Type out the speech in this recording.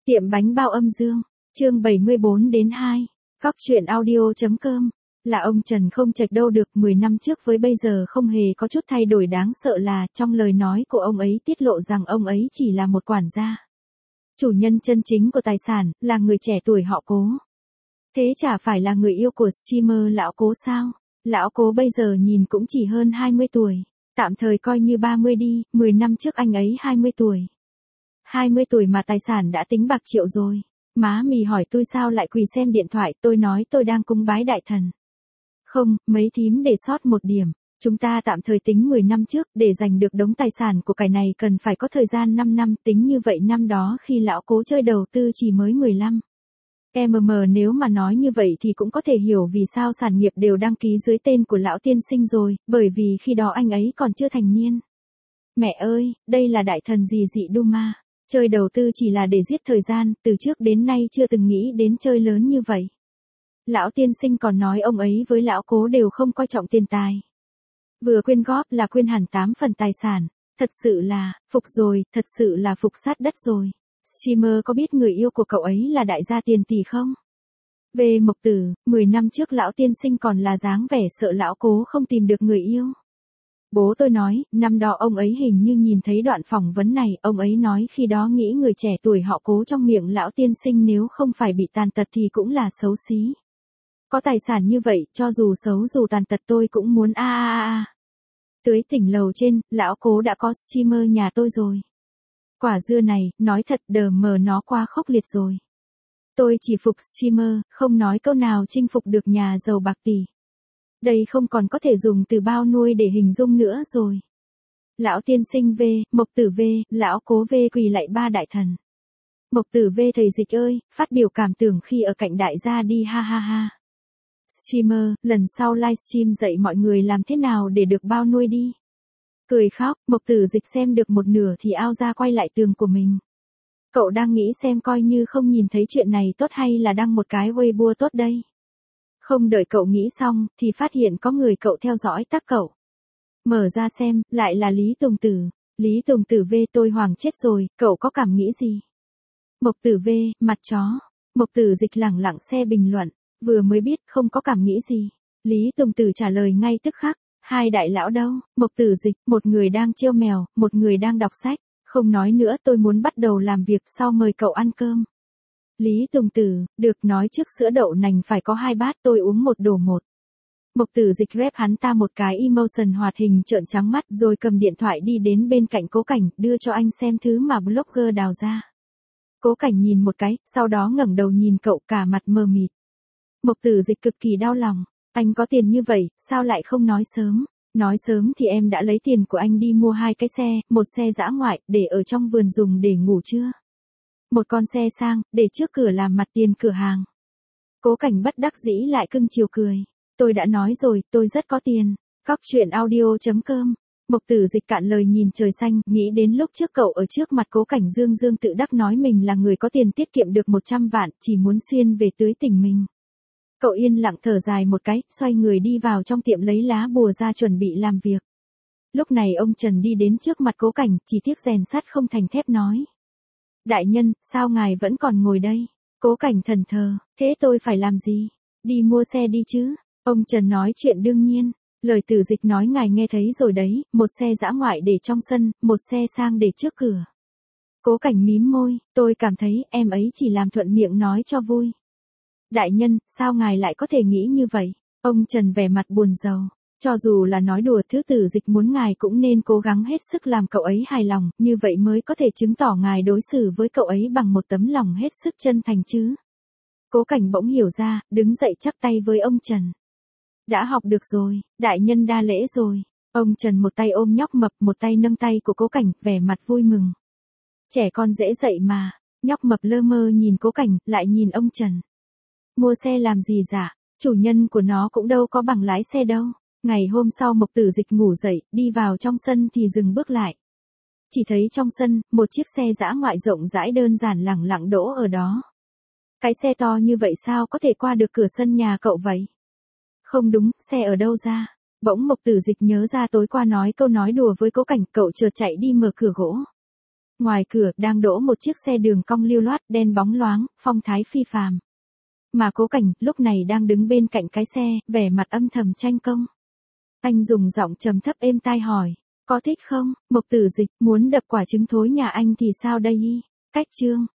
Tiệm bánh bao âm dương, chương 74 đến 2. Góc truyện audio.com. Là ông Trần không chệch đâu được, 10 năm trước với bây giờ không hề có chút thay đổi đáng sợ là trong lời nói của ông ấy tiết lộ rằng ông ấy chỉ là một quản gia. Chủ nhân chân chính của tài sản là người trẻ tuổi họ Cố. Thế chả phải là người yêu của streamer lão Cố sao? Lão Cố bây giờ nhìn cũng chỉ hơn 20 tuổi. Tạm thời coi như 30 đi, 10 năm trước anh ấy 20 tuổi. 20 tuổi mà tài sản đã tính bạc triệu rồi. Má mì hỏi tôi sao lại quỳ xem điện thoại, tôi nói tôi đang cúng bái đại thần. Không, mấy thím để sót một điểm. Chúng ta tạm thời tính 10 năm trước, để giành được đống tài sản của cải này cần phải có thời gian 5 năm, tính như vậy năm đó khi lão Cố chơi đầu tư chỉ mới 15. Nếu mà nói như vậy thì cũng có thể hiểu vì sao sản nghiệp đều đăng ký dưới tên của lão tiên sinh rồi, bởi vì khi đó anh ấy còn chưa thành niên. Mẹ ơi, đây là đại thần gì dị Duma. Chơi đầu tư chỉ là để giết thời gian, từ trước đến nay chưa từng nghĩ đến chơi lớn như vậy. Lão tiên sinh còn nói ông ấy với lão Cố đều không coi trọng tiền tài. Vừa quyên góp là quyên hẳn 8 phần tài sản. Thật sự là, phục rồi, thật sự là phục sát đất rồi. Streamer có biết người yêu của cậu ấy là đại gia tiền tỷ không? Về Mộc Tử, 10 năm trước lão tiên sinh còn là dáng vẻ sợ lão Cố không tìm được người yêu. Bố tôi nói, năm đó ông ấy hình như nhìn thấy đoạn phỏng vấn này, ông ấy nói khi đó nghĩ người trẻ tuổi họ Cố trong miệng lão tiên sinh nếu không phải bị tàn tật thì cũng là xấu xí. Có tài sản như vậy, cho dù xấu dù tàn tật tôi cũng muốn Tới tỉnh lầu trên, lão Cố đã có streamer nhà tôi rồi. Quả dưa này, nói thật đờ mờ nó quá khốc liệt rồi. Tôi chỉ phục streamer, không nói câu nào chinh phục được nhà giàu bạc tỷ. Đây không còn có thể dùng từ bao nuôi để hình dung nữa rồi. Lão tiên sinh V, Mộc Tử V, lão Cố V quỳ lạy ba đại thần. Mộc Tử V thầy dịch ơi, phát biểu cảm tưởng khi ở cạnh đại gia đi ha ha ha. Streamer, lần sau livestream dạy mọi người làm thế nào để được bao nuôi đi. Cười khóc, Mộc Tử Dịch xem được một nửa thì ao ra quay lại tường của mình. Cậu đang nghĩ xem coi như không nhìn thấy chuyện này tốt hay là đăng một cái Weibo tốt đây. Không đợi cậu nghĩ xong, thì phát hiện có người cậu theo dõi tag cậu. Mở ra xem, lại là Lý Tùng Tử. Lý Tùng Tử V tôi hoàng chết rồi, cậu có cảm nghĩ gì? Mộc Tử V, mặt chó. Mộc Tử Dịch lẳng lặng xe bình luận, vừa mới biết không có cảm nghĩ gì. Lý Tùng Tử trả lời ngay tức khắc. Hai đại lão đâu? Mộc Tử Dịch, một người đang trêu mèo, một người đang đọc sách. Không nói nữa, tôi muốn bắt đầu làm việc, sau mời cậu ăn cơm. Lý Tùng Tử, được, nói trước sữa đậu nành phải có 2 bát, tôi uống 1 đổ 1. Mộc Tử Dịch rep hắn ta một cái emotion hoạt hình trợn trắng mắt rồi cầm điện thoại đi đến bên cạnh Cố Cảnh, đưa cho anh xem thứ mà blogger đào ra. Cố Cảnh nhìn một cái, sau đó ngẩng đầu nhìn cậu cả mặt mờ mịt. Mộc Tử Dịch cực kỳ đau lòng. Anh có tiền như vậy, sao lại không nói sớm? Nói sớm thì em đã lấy tiền của anh đi mua 2 cái xe, một xe dã ngoại, để ở trong vườn dùng để ngủ trưa. Một con xe sang, để trước cửa làm mặt tiền cửa hàng. Cố Cảnh bất đắc dĩ lại cưng chiều cười. Tôi đã nói rồi, tôi rất có tiền. Góc truyện audio.com. Mộc Tử Dịch cạn lời nhìn trời xanh, nghĩ đến lúc trước cậu ở trước mặt Cố Cảnh dương tự đắc nói mình là người có tiền tiết kiệm được 100 vạn, chỉ muốn xuyên về tưới tỉnh mình. Cậu yên lặng thở dài một cái, xoay người đi vào trong tiệm lấy lá bùa ra chuẩn bị làm việc. Lúc này ông Trần đi đến trước mặt Cố Cảnh, chỉ tiếc rèn sắt không thành thép nói. Đại nhân, sao ngài vẫn còn ngồi đây? Cố Cảnh thẫn thờ, thế tôi phải làm gì? Đi mua xe đi chứ? Ông Trần nói chuyện đương nhiên. Lời Tử Dịch nói ngài nghe thấy rồi đấy, một xe dã ngoại để trong sân, một xe sang để trước cửa. Cố Cảnh mím môi, tôi cảm thấy em ấy chỉ làm thuận miệng nói cho vui. Đại nhân, sao ngài lại có thể nghĩ như vậy? Ông Trần vẻ mặt buồn rầu. Cho dù là nói đùa, thứ Tử Dịch muốn ngài cũng nên cố gắng hết sức làm cậu ấy hài lòng, như vậy mới có thể chứng tỏ ngài đối xử với cậu ấy bằng một tấm lòng hết sức chân thành chứ. Cố Cảnh bỗng hiểu ra, đứng dậy chắp tay với ông Trần. Đã học được rồi, đại nhân đa lễ rồi. Ông Trần một tay ôm nhóc mập, một tay nâng tay của Cố Cảnh, vẻ mặt vui mừng. Trẻ con dễ dạy mà. Nhóc mập lơ mơ nhìn Cố Cảnh, lại nhìn ông Trần. Mua xe làm gì dạ? Chủ nhân của nó cũng đâu có bằng lái xe đâu. Ngày hôm sau Mộc Tử Dịch ngủ dậy, đi vào trong sân thì dừng bước lại. Chỉ thấy trong sân, một chiếc xe dã ngoại rộng rãi đơn giản lẳng lặng đỗ ở đó. Cái xe to như vậy sao có thể qua được cửa sân nhà cậu vậy? Không đúng, xe ở đâu ra? Bỗng Mộc Tử Dịch nhớ ra tối qua nói câu nói đùa với Cố Cảnh, cậu chợt chạy đi mở cửa gỗ. Ngoài cửa đang đỗ một chiếc xe đường cong lưu loát đen bóng loáng, phong thái phi phàm. Mà Cố Cảnh lúc này đang đứng bên cạnh cái xe, vẻ mặt âm thầm tranh công. Anh dùng giọng trầm thấp êm tai hỏi, có thích không, Mộc Tử Dịch, muốn đập quả trứng thối nhà anh thì sao đây? Cách chương